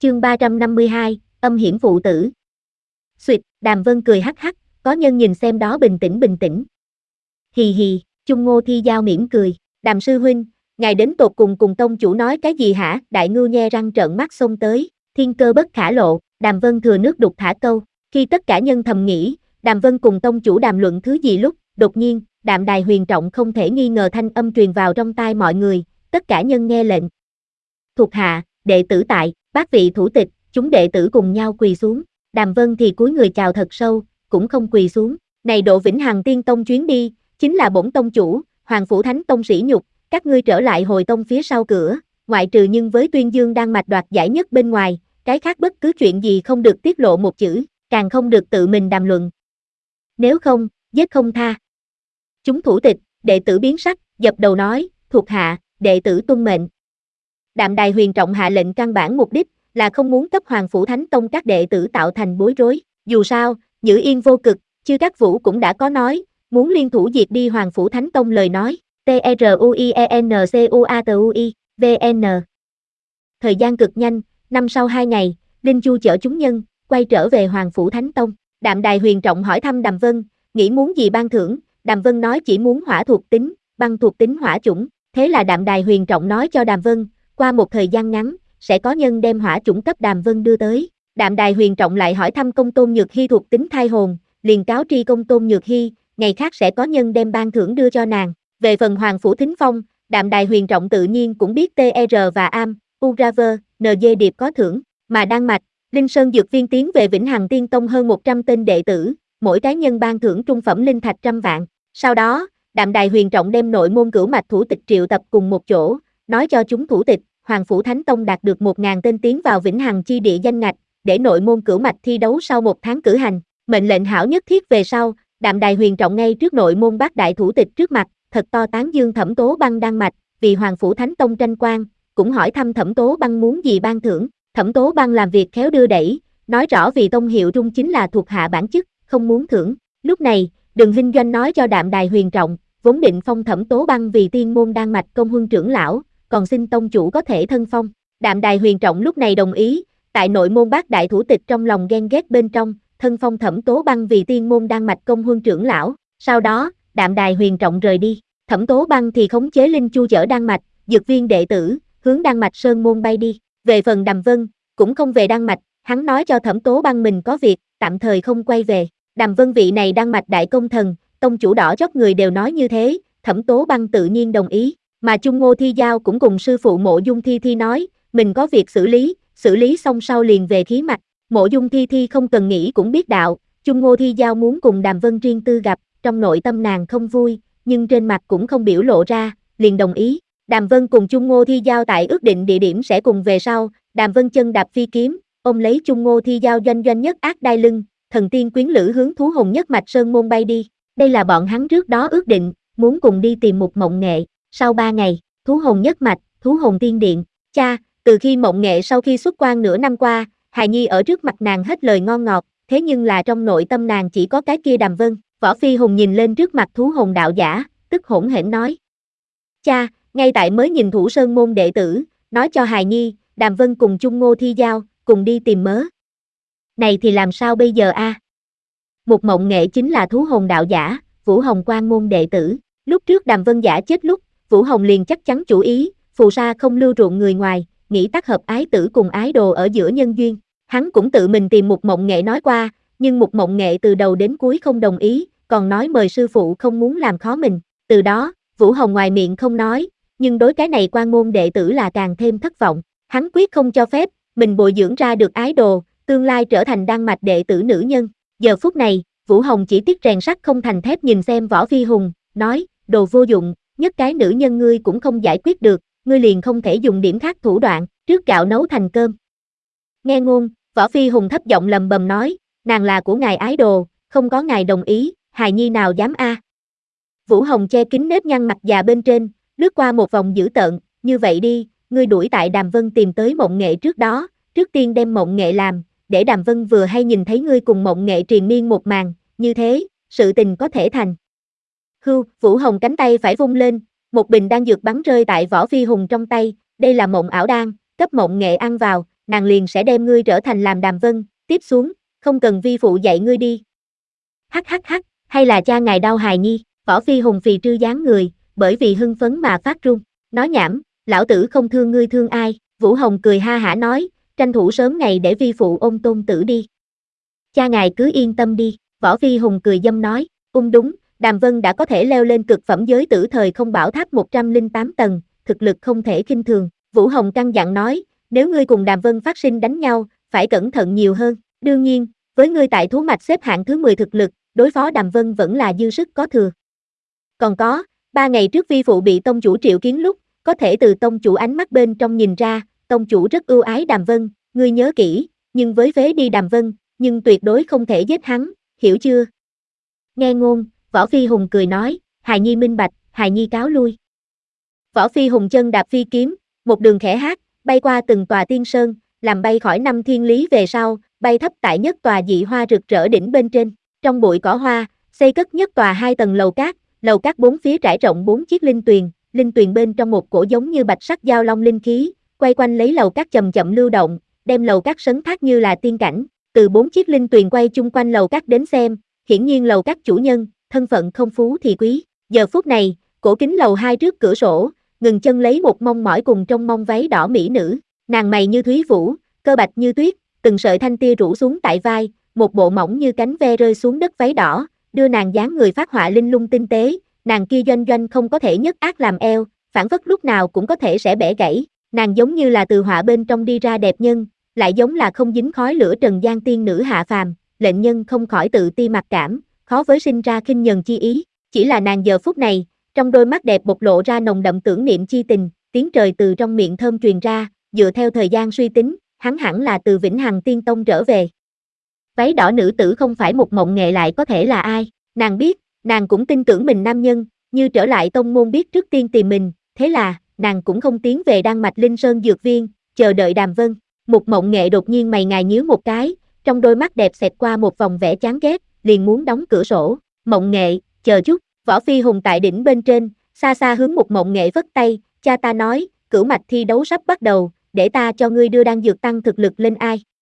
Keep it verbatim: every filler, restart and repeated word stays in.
Chương ba trăm năm mươi hai, âm hiểm phụ tử. Xuyệt, Đàm Vân cười hắc hắc, có nhân nhìn xem đó bình tĩnh bình tĩnh. Hì hì, Chung Ngô Thi Giao mỉm cười, Đàm sư huynh, ngài đến tột cùng cùng tông chủ nói cái gì hả? Đại ngưu nhe răng trợn mắt xông tới, thiên cơ bất khả lộ, Đàm Vân thừa nước đục thả câu, khi tất cả nhân thầm nghĩ, Đàm Vân cùng tông chủ đàm luận thứ gì lúc, đột nhiên, Đạm Đài huyền trọng không thể nghi ngờ thanh âm truyền vào trong tai mọi người, tất cả nhân nghe lệnh. Thuộc hạ, đệ tử tại, bác vị thủ tịch, chúng đệ tử cùng nhau quỳ xuống, Đàm Vân thì cúi người chào thật sâu, cũng không quỳ xuống, này độ Vĩnh Hằng Tiên Tông chuyến đi, chính là bổn tông chủ, Hoàng Phủ Thánh Tông sỉ nhục, các ngươi trở lại hồi tông phía sau cửa, ngoại trừ nhưng với Tuyên Dương đang mạch đoạt giải nhất bên ngoài, cái khác bất cứ chuyện gì không được tiết lộ một chữ, càng không được tự mình đàm luận. Nếu không, giết không tha. Chúng thủ tịch, đệ tử biến sắc, dập đầu nói, thuộc hạ, đệ tử tuân mệnh. Đạm Đài huyền trọng hạ lệnh căn bản mục đích là không muốn cấp Hoàng Phủ Thánh Tông các đệ tử tạo thành bối rối, dù sao, Nhữ Yên vô cực, Chư Các Vũ cũng đã có nói, muốn liên thủ diệt đi Hoàng Phủ Thánh Tông lời nói, T R U I E N C U A T U I, V N. Thời gian cực nhanh, năm sau hai ngày, Linh Chu chở chúng nhân, quay trở về Hoàng Phủ Thánh Tông, Đạm Đài huyền trọng hỏi thăm Đàm Vân, nghĩ muốn gì ban thưởng, Đàm Vân nói chỉ muốn hỏa thuộc tính, băng thuộc tính hỏa chủng, thế là Đạm Đài huyền trọng nói cho Đàm Vân, qua một thời gian ngắn, sẽ có nhân đem hỏa chủng cấp Đàm Vân đưa tới. Đạm Đài huyền trọng lại hỏi thăm Công Tôn Nhược Hy thuộc tính thai hồn, liền cáo tri Công Tôn Nhược Hy, ngày khác sẽ có nhân đem ban thưởng đưa cho nàng. Về phần Hoàng Phủ Thính Phong, Đạm Đài huyền trọng tự nhiên cũng biết T R và Am, Ugraver, N G Điệp có thưởng, mà Đan Mạch, Linh Sơn Dược Viên tiến về Vĩnh Hằng Tiên Tông hơn một trăm tên đệ tử, mỗi cái nhân ban thưởng trung phẩm linh thạch trăm vạn. Sau đó, Đạm Đài huyền trọng đem nội môn cửu mạch thủ tịch triệu tập cùng một chỗ, nói cho chúng thủ tịch, Hoàng Phủ Thánh Tông đạt được một nghìn tên tiến vào Vĩnh Hằng chi địa danh ngạch, để nội môn cửu mạch thi đấu sau một tháng cử hành, mệnh lệnh hảo nhất thiết về sau, Đạm Đài huyền trọng ngay trước nội môn bát đại thủ tịch trước mặt, thật to tán dương Thẩm Tố Băng Đan Mạch, vì Hoàng Phủ Thánh Tông tranh quan, cũng hỏi thăm Thẩm Tố Băng muốn gì ban thưởng, Thẩm Tố Băng làm việc khéo đưa đẩy, nói rõ vì tông hiệu trung chính là thuộc hạ bản chức, không muốn thưởng. Lúc này, Đừng Hinh Doanh nói cho Đạm Đài huyền trọng, vốn định phong Thẩm Tố Băng vì tiên môn Đan Mạch công huân trưởng lão, còn xin tông chủ có thể thân phong. Đạm Đài huyền trọng lúc này đồng ý, tại nội môn bát đại thủ tịch trong lòng ghen ghét bên trong, thân phong Thẩm Tố Băng vì tiên môn Đan Mạch công huân trưởng lão. Sau đó, Đạm Đài huyền trọng rời đi, Thẩm Tố Băng thì khống chế Linh Chu chở Đan Mạch, dược viên đệ tử, hướng Đan Mạch Sơn môn bay đi. Về phần Đàm Vân, cũng không về Đan Mạch, hắn nói cho Thẩm Tố Băng mình có việc, tạm thời không quay về. Đàm Vân vị này Đan Mạch đại công thần, tông chủ đỏ chót người đều nói như thế, Thẩm Tố Băng tự nhiên đồng ý, mà Chung Ngô Thi Giao cũng cùng sư phụ Mộ Dung Thi Thi nói, mình có việc xử lý, xử lý xong sau liền về khí mạch. Mộ Dung Thi Thi không cần nghĩ cũng biết đạo, Chung Ngô Thi Giao muốn cùng Đàm Vân riêng tư gặp, trong nội tâm nàng không vui, nhưng trên mặt cũng không biểu lộ ra, liền đồng ý. Đàm Vân cùng Chung Ngô Thi Giao tại ước định địa điểm sẽ cùng về sau, Đàm Vân chân đạp phi kiếm, ôm lấy Chung Ngô Thi Giao doanh doanh nhất ác đai lưng, thần tiên quyến lữ hướng Thú Hồn Nhất Mạch Sơn môn bay đi. Đây là bọn hắn trước đó ước định, muốn cùng đi tìm một Mộng Nghệ. Sau ba ngày, Thú Hồn Nhất Mạch, Thú Hồn Tiên Điện, cha, từ khi Mộng Nghệ sau khi xuất quan nửa năm qua, hài nhi ở trước mặt nàng hết lời ngon ngọt, thế nhưng là trong nội tâm nàng chỉ có cái kia Đàm Vân. Võ Phi Hùng nhìn lên trước mặt Thú Hồn đạo giả, tức hỗn hển nói. Cha, ngay tại mới nhìn Thủ Sơn môn đệ tử, nói cho hài nhi, Đàm Vân cùng Chung Ngô Thi Giao, cùng đi tìm mớ. Này thì làm sao bây giờ a? À? Một Mộng Nghệ chính là Thú Hồn đạo giả, Vũ Hồng Quan môn đệ tử. Lúc trước Đàm Vân giả chết lúc, Vũ Hồng liền chắc chắn chủ ý, phù sa không lưu ruộng người ngoài, nghĩ tác hợp ái tử cùng ái đồ ở giữa nhân duyên. Hắn cũng tự mình tìm một Mộng Nghệ nói qua, nhưng một Mộng Nghệ từ đầu đến cuối không đồng ý, còn nói mời sư phụ không muốn làm khó mình. Từ đó, Vũ Hồng ngoài miệng không nói, nhưng đối cái này quan môn đệ tử là càng thêm thất vọng. Hắn quyết không cho phép, mình bồi dưỡng ra được ái đồ, tương lai trở thành đan mạch đệ tử nữ nhân. Giờ phút này, Vũ Hồng chỉ tiếc rèn sắt không thành thép nhìn xem Võ Phi Hùng, nói, đồ vô dụng, nhất cái nữ nhân ngươi cũng không giải quyết được, ngươi liền không thể dùng điểm khác thủ đoạn, trước gạo nấu thành cơm. Nghe ngôn, Võ Phi Hùng thấp giọng lầm bầm nói, nàng là của ngài ái đồ, không có ngài đồng ý, hài nhi nào dám a? À. Vũ Hồng che kín nếp nhăn mặt già bên trên, lướt qua một vòng dữ tợn, như vậy đi, ngươi đuổi tại Đàm Vân tìm tới Mộng Nghệ trước đó, trước tiên đem Mộng Nghệ làm, để Đàm Vân vừa hay nhìn thấy ngươi cùng Mộng Nghệ triền miên một màn, như thế, sự tình có thể thành. Hưu, Vũ Hồng cánh tay phải vung lên, một bình đan dược bắn rơi tại Võ Phi Hùng trong tay, đây là mộng ảo đan, cấp Mộng Nghệ ăn vào, nàng liền sẽ đem ngươi trở thành làm Đàm Vân, tiếp xuống, không cần vi phụ dạy ngươi đi. Hắc hắc hắc, hay là cha ngài đau hài nhi, Võ Phi Hùng phì trư dáng người, bởi vì hưng phấn mà phát run, nói nhảm, lão tử không thương ngươi thương ai, Vũ Hồng cười ha hả nói, tranh thủ sớm ngày để vi phụ ôm tôn tử đi. Cha ngài cứ yên tâm đi, Võ Phi Hùng cười dâm nói, ung đúng, Đàm Vân đã có thể leo lên cực phẩm giới tử thời không bảo tháp một trăm lẻ tám tầng, thực lực không thể khinh thường, Vũ Hồng căn dặn nói, nếu ngươi cùng Đàm Vân phát sinh đánh nhau, phải cẩn thận nhiều hơn, đương nhiên, với ngươi tại thú mạch xếp hạng thứ mười thực lực, đối phó Đàm Vân vẫn là dư sức có thừa. Còn có, ba ngày trước vi phụ bị tông chủ triệu kiến lúc, có thể từ tông chủ ánh mắt bên trong nhìn ra, tông chủ rất ưu ái Đàm Vân, ngươi nhớ kỹ, nhưng với phế đi Đàm Vân, nhưng tuyệt đối không thể giết hắn, hiểu chưa? Nghe ngôn, Võ Phi Hùng cười nói, hài nhi minh bạch, hài nhi cáo lui. Võ Phi Hùng chân đạp phi kiếm, một đường khẽ hát, bay qua từng tòa tiên sơn, làm bay khỏi năm thiên lý về sau, bay thấp tại nhất tòa dị hoa rực rỡ đỉnh bên trên, trong bụi cỏ hoa, xây cất nhất tòa hai tầng lầu cát, lầu cát bốn phía trải rộng bốn chiếc linh tuyền, linh tuyền bên trong một cổ giống như bạch sắc giao long linh khí, quay quanh lấy lầu cát chậm chậm lưu động, đem lầu cát sấn thác như là tiên cảnh, từ bốn chiếc linh tuyền quay chung quanh lầu cát đến xem, hiển nhiên lầu cát chủ nhân, thân phận không phú thì quý, giờ phút này, cổ kính lầu hai trước cửa sổ, ngừng chân lấy một mông mỏi cùng trong mông váy đỏ mỹ nữ, nàng mày như thúy vũ, cơ bạch như tuyết, từng sợi thanh tia rủ xuống tại vai, một bộ mỏng như cánh ve rơi xuống đất váy đỏ, đưa nàng dáng người phát họa linh lung tinh tế, nàng kia doanh doanh không có thể nhất ác làm eo, phản phất lúc nào cũng có thể sẽ bẻ gãy, nàng giống như là từ họa bên trong đi ra đẹp nhân, lại giống là không dính khói lửa trần gian tiên nữ hạ phàm, lệnh nhân không khỏi tự ti mặc cảm, khó với sinh ra khinh nhờn chi ý, chỉ là nàng giờ phút này, trong đôi mắt đẹp bộc lộ ra nồng đậm tưởng niệm chi tình, tiếng trời từ trong miệng thơm truyền ra, dựa theo thời gian suy tính, hắn hẳn là từ Vĩnh Hằng Tiên Tông trở về. Váy đỏ nữ tử không phải một mộng nghệ lại có thể là ai, nàng biết, nàng cũng tin tưởng mình nam nhân, như trở lại tông môn biết trước tiên tìm mình, thế là, nàng cũng không tiến về Đan Mạch Linh Sơn Dược Viên, chờ đợi Đàm Vân. Một mộng nghệ đột nhiên mày ngài nhíu một cái, trong đôi mắt đẹp xẹt qua một vòng vẻ chán ghét, liền muốn đóng cửa sổ. Mộng nghệ, chờ chút, Võ Phi Hùng tại đỉnh bên trên, xa xa hướng một mộng nghệ vất tay, cha ta nói, cửu mạch thi đấu sắp bắt đầu, để ta cho ngươi đưa đan dược tăng thực lực lên ai.